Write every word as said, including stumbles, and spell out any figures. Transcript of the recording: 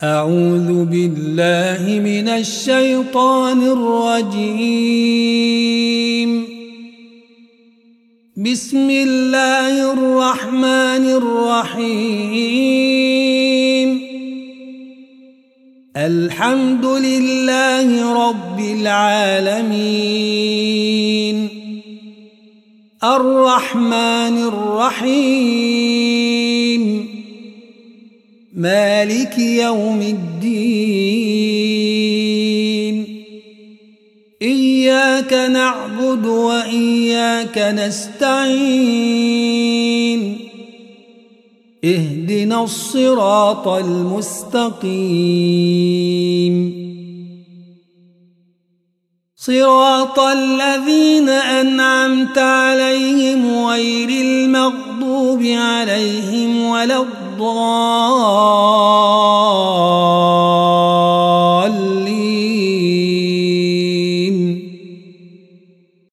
أعوذ بالله من الشيطان الرجيم. بسم الله الرحمن الرحيم. الحمد لله رب العالمين، الرحمن الرحيم، مالك يوم الدين. إياك نعبد وإياك نستعين. اهدنا الصراط المستقيم، صراط الذين أنعمت عليهم غير المغضوب عليهم ولا الضالين.